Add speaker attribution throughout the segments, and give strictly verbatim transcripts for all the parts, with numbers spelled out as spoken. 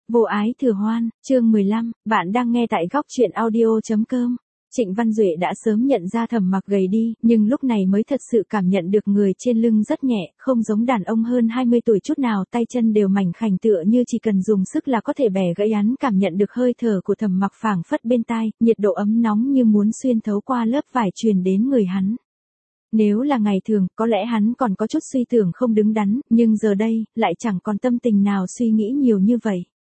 Speaker 1: Vô ái thừa hoan, chương mười lăm, bạn đang nghe tại góc truyện audio.com. Trịnh Văn Duệ đã sớm nhận ra Thẩm Mặc gầy đi, nhưng lúc này mới thật sự cảm nhận được người trên lưng rất nhẹ, không giống đàn ông hơn hai mươi tuổi chút nào, tay chân đều mảnh khảnh tựa như chỉ cần dùng sức là có thể bẻ gãy. Hắn cảm nhận được hơi thở của Thẩm Mặc phảng phất bên tai, nhiệt độ ấm nóng như muốn xuyên thấu qua lớp vải truyền đến người hắn. Nếu là ngày thường, có lẽ hắn còn có chút suy tưởng không đứng đắn, nhưng giờ đây, lại chẳng còn tâm tình nào suy nghĩ nhiều như vậy.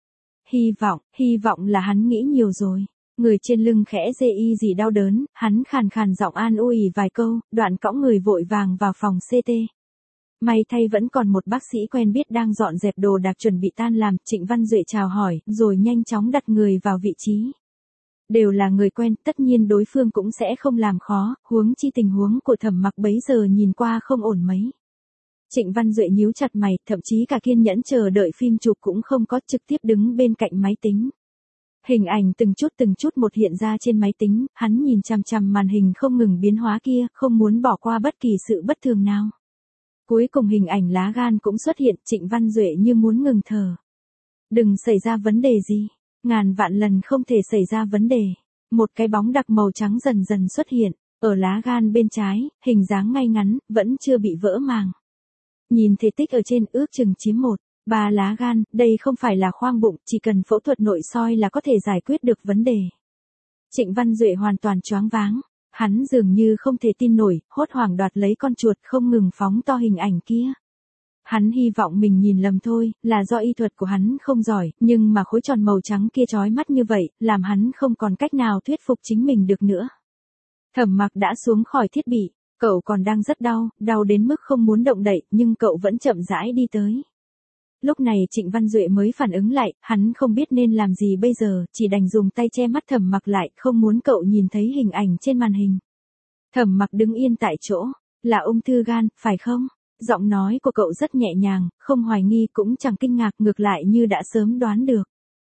Speaker 1: Hy vọng, hy vọng là hắn nghĩ nhiều rồi. Người trên lưng khẽ dê y gì đau đớn, hắn khàn khàn giọng an ủi vài câu, đoạn cõng người vội vàng vào phòng xê tê. May thay vẫn còn một bác sĩ quen biết đang dọn dẹp đồ đạc chuẩn bị tan làm, Trịnh Văn Duệ chào hỏi, rồi nhanh chóng đặt người vào vị trí. Đều là người quen, tất nhiên đối phương cũng sẽ không làm khó, huống chi tình huống của Thẩm Mặc bấy giờ nhìn qua không ổn mấy. Trịnh Văn Duệ nhíu chặt mày, thậm chí cả kiên nhẫn chờ đợi phim chụp cũng không có, trực tiếp đứng bên cạnh máy tính. Hình ảnh từng chút từng chút một hiện ra trên máy tính, hắn nhìn chằm chằm màn hình không ngừng biến hóa kia, không muốn bỏ qua bất kỳ sự bất thường nào. Cuối cùng hình ảnh lá gan cũng xuất hiện, Trịnh Văn Duệ như muốn ngừng thở. Đừng xảy ra vấn đề gì, ngàn vạn lần không thể xảy ra vấn đề. Một cái bóng đặc màu trắng dần dần xuất hiện, ở lá gan bên trái, hình dáng ngay ngắn, vẫn chưa bị vỡ màng. Nhìn thể tích ở trên ước chừng chiếm một, ba lá gan, đây không phải là khoang bụng, chỉ cần phẫu thuật nội soi là có thể giải quyết được vấn đề. Trịnh Văn Duệ hoàn toàn choáng váng, hắn dường như không thể tin nổi, hốt hoảng đoạt lấy con chuột không ngừng phóng to hình ảnh kia. Hắn hy vọng mình nhìn lầm thôi, là do y thuật của hắn không giỏi, nhưng mà khối tròn màu trắng kia chói mắt như vậy, làm hắn không còn cách nào thuyết phục chính mình được nữa. Thẩm Mặc đã xuống khỏi thiết bị. Cậu còn đang rất đau, đau đến mức không muốn động đậy, nhưng cậu vẫn chậm rãi đi tới. Lúc này Trịnh Văn Duệ mới phản ứng lại, hắn không biết nên làm gì bây giờ, chỉ đành dùng tay che mắt Thẩm Mặc lại, không muốn cậu nhìn thấy hình ảnh trên màn hình. Thẩm Mặc đứng yên tại chỗ, là ung thư gan, phải không? Giọng nói của cậu rất nhẹ nhàng, không hoài nghi cũng chẳng kinh ngạc, ngược lại như đã sớm đoán được.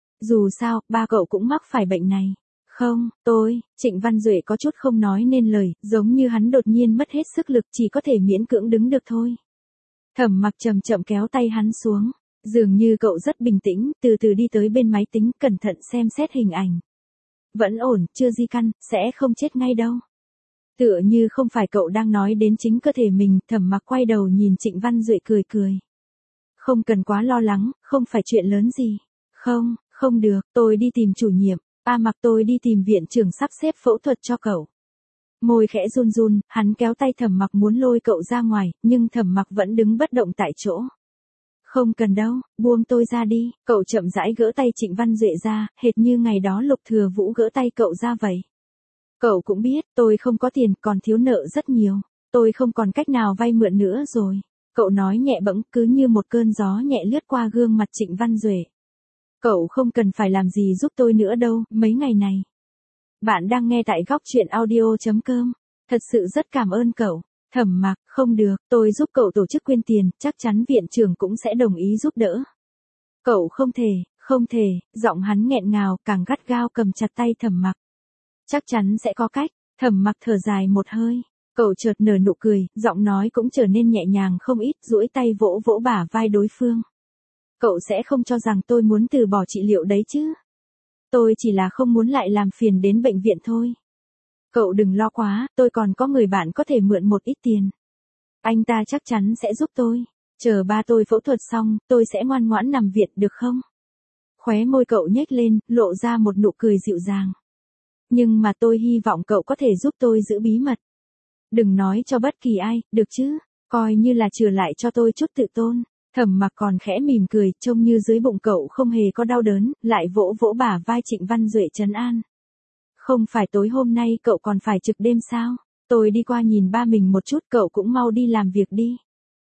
Speaker 1: Dù sao, ba cậu cũng mắc phải bệnh này. Không, tôi, Trịnh Văn Duệ có chút không nói nên lời, giống như hắn đột nhiên mất hết sức lực, chỉ có thể miễn cưỡng đứng được thôi. Thẩm Mặc chậm chậm kéo tay hắn xuống, dường như cậu rất bình tĩnh, từ từ đi tới bên máy tính, cẩn thận xem xét hình ảnh. Vẫn ổn, chưa di căn, sẽ không chết ngay đâu. Tựa như không phải cậu đang nói đến chính cơ thể mình, Thẩm Mặc quay đầu nhìn Trịnh Văn Duệ cười cười. Không cần quá lo lắng, không phải chuyện lớn gì. Không, không được, tôi đi tìm chủ nhiệm. A Mặc, tôi đi tìm viện trưởng sắp xếp phẫu thuật cho cậu. Môi khẽ run run, hắn kéo tay Thẩm Mặc muốn lôi cậu ra ngoài, nhưng Thẩm Mặc vẫn đứng bất động tại chỗ. Không cần đâu, buông tôi ra đi, cậu chậm rãi gỡ tay Trịnh Văn Duệ ra, hệt như ngày đó Lục Thừa Vũ gỡ tay cậu ra vậy. Cậu cũng biết, tôi không có tiền, còn thiếu nợ rất nhiều. Tôi không còn cách nào vay mượn nữa rồi. Cậu nói nhẹ bẫng, cứ như một cơn gió nhẹ lướt qua gương mặt Trịnh Văn Duệ. Cậu không cần phải làm gì giúp tôi nữa đâu, mấy ngày này. Bạn đang nghe tại góc truyện audio.com. Thật sự rất cảm ơn cậu. Thẩm Mặc, không được, tôi giúp cậu tổ chức quyên tiền, chắc chắn viện trưởng cũng sẽ đồng ý giúp đỡ. Cậu không thể, không thể, giọng hắn nghẹn ngào, càng gắt gao cầm chặt tay Thẩm Mặc. Chắc chắn sẽ có cách. Thẩm Mặc thở dài một hơi. Cậu chợt nở nụ cười, giọng nói cũng trở nên nhẹ nhàng không ít, duỗi tay vỗ vỗ bả vai đối phương. Cậu sẽ không cho rằng tôi muốn từ bỏ trị liệu đấy chứ? Tôi chỉ là không muốn lại làm phiền đến bệnh viện thôi. Cậu đừng lo quá, tôi còn có người bạn có thể mượn một ít tiền. Anh ta chắc chắn sẽ giúp tôi. Chờ ba tôi phẫu thuật xong, tôi sẽ ngoan ngoãn nằm viện được không? Khóe môi cậu nhếch lên, lộ ra một nụ cười dịu dàng. Nhưng mà tôi hy vọng cậu có thể giúp tôi giữ bí mật. Đừng nói cho bất kỳ ai, được chứ? Coi như là trừ lại cho tôi chút tự tôn. Thẩm Mặc còn khẽ mỉm cười, trông như dưới bụng cậu không hề có đau đớn, lại vỗ vỗ bả vai Trịnh Văn Duệ trấn an. Không phải tối hôm nay cậu còn phải trực đêm sao? Tôi đi qua nhìn ba mình một chút, cậu cũng mau đi làm việc đi.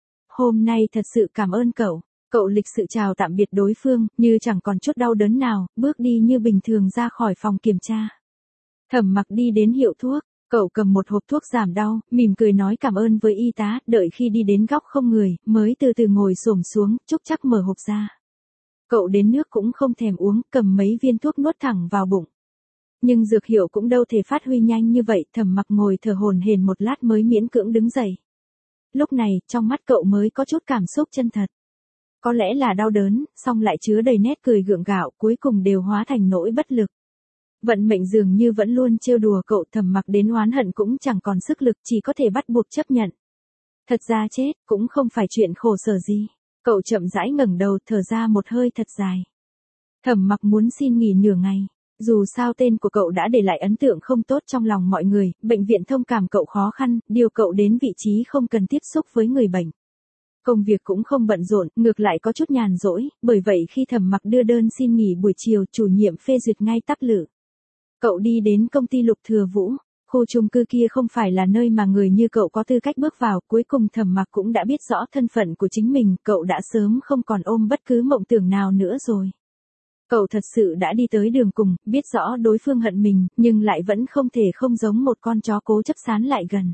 Speaker 1: Hôm nay thật sự cảm ơn cậu. Cậu lịch sự chào tạm biệt đối phương, như chẳng còn chút đau đớn nào, bước đi như bình thường ra khỏi phòng kiểm tra. Thẩm Mặc đi đến hiệu thuốc. Cậu cầm một hộp thuốc giảm đau, mỉm cười nói cảm ơn với y tá, đợi khi đi đến góc không người, mới từ từ ngồi xổm xuống, chúc chắc mở hộp ra. Cậu đến nước cũng không thèm uống, cầm mấy viên thuốc nuốt thẳng vào bụng. Nhưng dược hiệu cũng đâu thể phát huy nhanh như vậy, Thẩm Mặc ngồi thở hổn hển một lát mới miễn cưỡng đứng dậy. Lúc này, trong mắt cậu mới có chút cảm xúc chân thật. có lẽ là đau đớn, song lại chứa đầy nét cười gượng gạo, cuối cùng đều hóa thành nỗi bất lực. Vận mệnh dường như vẫn luôn trêu đùa cậu, Thẩm Mặc đến oán hận cũng chẳng còn sức lực, chỉ có thể bắt buộc chấp nhận. Thật ra chết, cũng không phải chuyện khổ sở gì. Cậu chậm rãi ngẩng đầu, thở ra một hơi thật dài. Thẩm Mặc muốn xin nghỉ nửa ngày. Dù sao tên của cậu đã để lại ấn tượng không tốt trong lòng mọi người, bệnh viện thông cảm cậu khó khăn, điều cậu đến vị trí không cần tiếp xúc với người bệnh. Công việc cũng không bận rộn, ngược lại có chút nhàn rỗi, bởi vậy khi Thẩm Mặc đưa đơn xin nghỉ buổi chiều, chủ nhiệm phê duyệt ngay tắp lự. Cậu đi đến công ty Lục Thừa Vũ, khu chung cư kia không phải là nơi mà người như cậu có tư cách bước vào, cuối cùng Thẩm Mặc cũng đã biết rõ thân phận của chính mình, cậu đã sớm không còn ôm bất cứ mộng tưởng nào nữa rồi. Cậu thật sự đã đi tới đường cùng, biết rõ đối phương hận mình, nhưng lại vẫn không thể không giống một con chó cố chấp sán lại gần.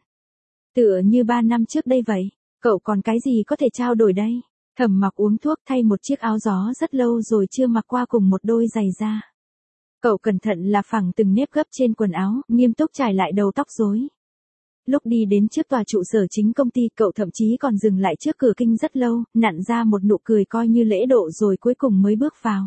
Speaker 1: Tựa như ba năm trước đây vậy, cậu còn cái gì có thể trao đổi đây? Thẩm Mặc uống thuốc, thay một chiếc áo gió rất lâu rồi chưa mặc qua cùng một đôi giày da. Cậu cẩn thận là phẳng từng nếp gấp trên quần áo, nghiêm túc trải lại đầu tóc rối. Lúc đi đến trước tòa trụ sở chính công ty, cậu thậm chí còn dừng lại trước cửa kinh rất lâu, nặn ra một nụ cười coi như lễ độ rồi cuối cùng mới bước vào.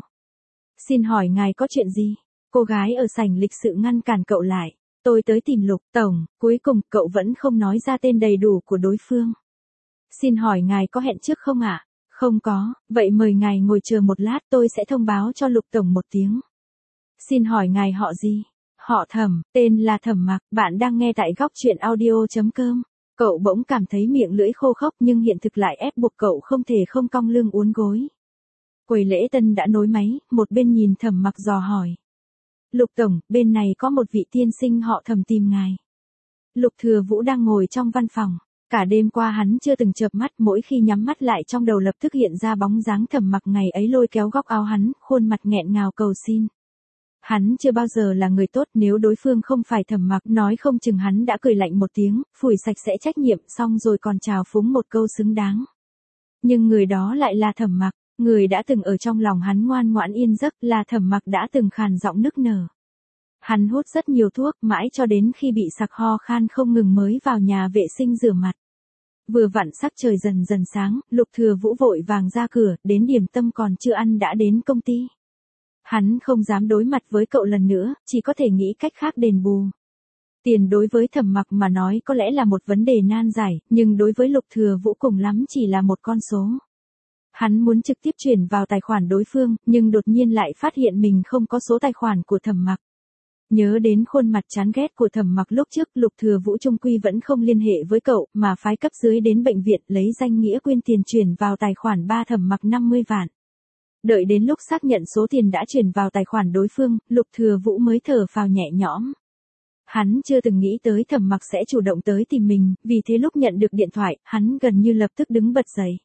Speaker 1: Xin hỏi ngài có chuyện gì? Cô gái ở sảnh lịch sự ngăn cản cậu lại. Tôi tới tìm Lục tổng, cuối cùng cậu vẫn không nói ra tên đầy đủ của đối phương. Xin hỏi ngài có hẹn trước không ạ? À? Không có, vậy mời ngài ngồi chờ một lát, tôi sẽ thông báo cho Lục tổng một tiếng. Xin hỏi ngài họ gì? Họ Thẩm, tên là Thẩm Mặc, bạn đang nghe tại góc truyện audio chấm com. Cậu bỗng cảm thấy miệng lưỡi khô khốc nhưng hiện thực lại ép buộc cậu không thể không cong lưng uốn gối. Quầy lễ tân đã nối máy, một bên nhìn Thẩm Mặc dò hỏi. Lục tổng, bên này có một vị tiên sinh họ Thẩm tìm ngài. Lục Thừa Vũ đang ngồi trong văn phòng. Cả đêm qua hắn chưa từng chợp mắt, mỗi khi nhắm mắt lại trong đầu lập tức hiện ra bóng dáng Thẩm Mặc ngày ấy lôi kéo góc áo hắn, khuôn mặt nghẹn ngào cầu xin. Hắn chưa bao giờ là người tốt, nếu đối phương không phải Thẩm Mặc, nói không chừng hắn đã cười lạnh một tiếng, phủi sạch sẽ trách nhiệm, xong rồi còn trào phúng một câu xứng đáng. Nhưng người đó lại là Thẩm Mặc, người đã từng ở trong lòng hắn ngoan ngoãn yên giấc, là Thẩm Mặc đã từng khàn giọng nức nở. Hắn hút rất nhiều thuốc, mãi cho đến khi bị sặc ho khan không ngừng mới vào nhà vệ sinh rửa mặt. Vừa vặn sắc trời dần dần sáng, Lục Thừa Vũ vội vàng ra cửa, đến điểm tâm còn chưa ăn đã đến công ty. Hắn không dám đối mặt với cậu lần nữa, chỉ có thể nghĩ cách khác đền bù. Tiền đối với Thẩm Mặc mà nói có lẽ là một vấn đề nan giải, nhưng đối với Lục Thừa Vũ cùng lắm chỉ là một con số. Hắn muốn trực tiếp chuyển vào tài khoản đối phương, nhưng đột nhiên lại phát hiện mình không có số tài khoản của Thẩm Mặc. Nhớ đến khuôn mặt chán ghét của Thẩm Mặc lúc trước, Lục Thừa Vũ trung quy vẫn không liên hệ với cậu, mà phái cấp dưới đến bệnh viện lấy danh nghĩa quyên tiền chuyển vào tài khoản ba Thẩm Mặc năm mươi vạn. Đợi đến lúc xác nhận số tiền đã chuyển vào tài khoản đối phương, Lục Thừa Vũ mới thở phào nhẹ nhõm. Hắn chưa từng nghĩ tới Thẩm Mặc sẽ chủ động tới tìm mình, vì thế lúc nhận được điện thoại, hắn gần như lập tức đứng bật dậy.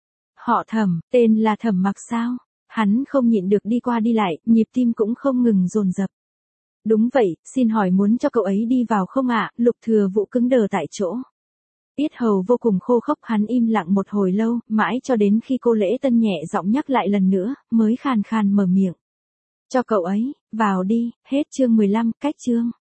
Speaker 1: Họ Thẩm, tên là Thẩm Mặc sao? Hắn không nhịn được đi qua đi lại, nhịp tim cũng không ngừng dồn dập. Đúng vậy, xin hỏi muốn cho cậu ấy đi vào không ạ? À? Lục Thừa Vũ cứng đờ tại chỗ. Yết hầu vô cùng khô khốc, hắn im lặng một hồi lâu, mãi cho đến khi cô lễ tân nhẹ giọng nhắc lại lần nữa, mới khàn khàn mở miệng. Cho cậu ấy, vào đi, hết chương mười lăm, cách chương.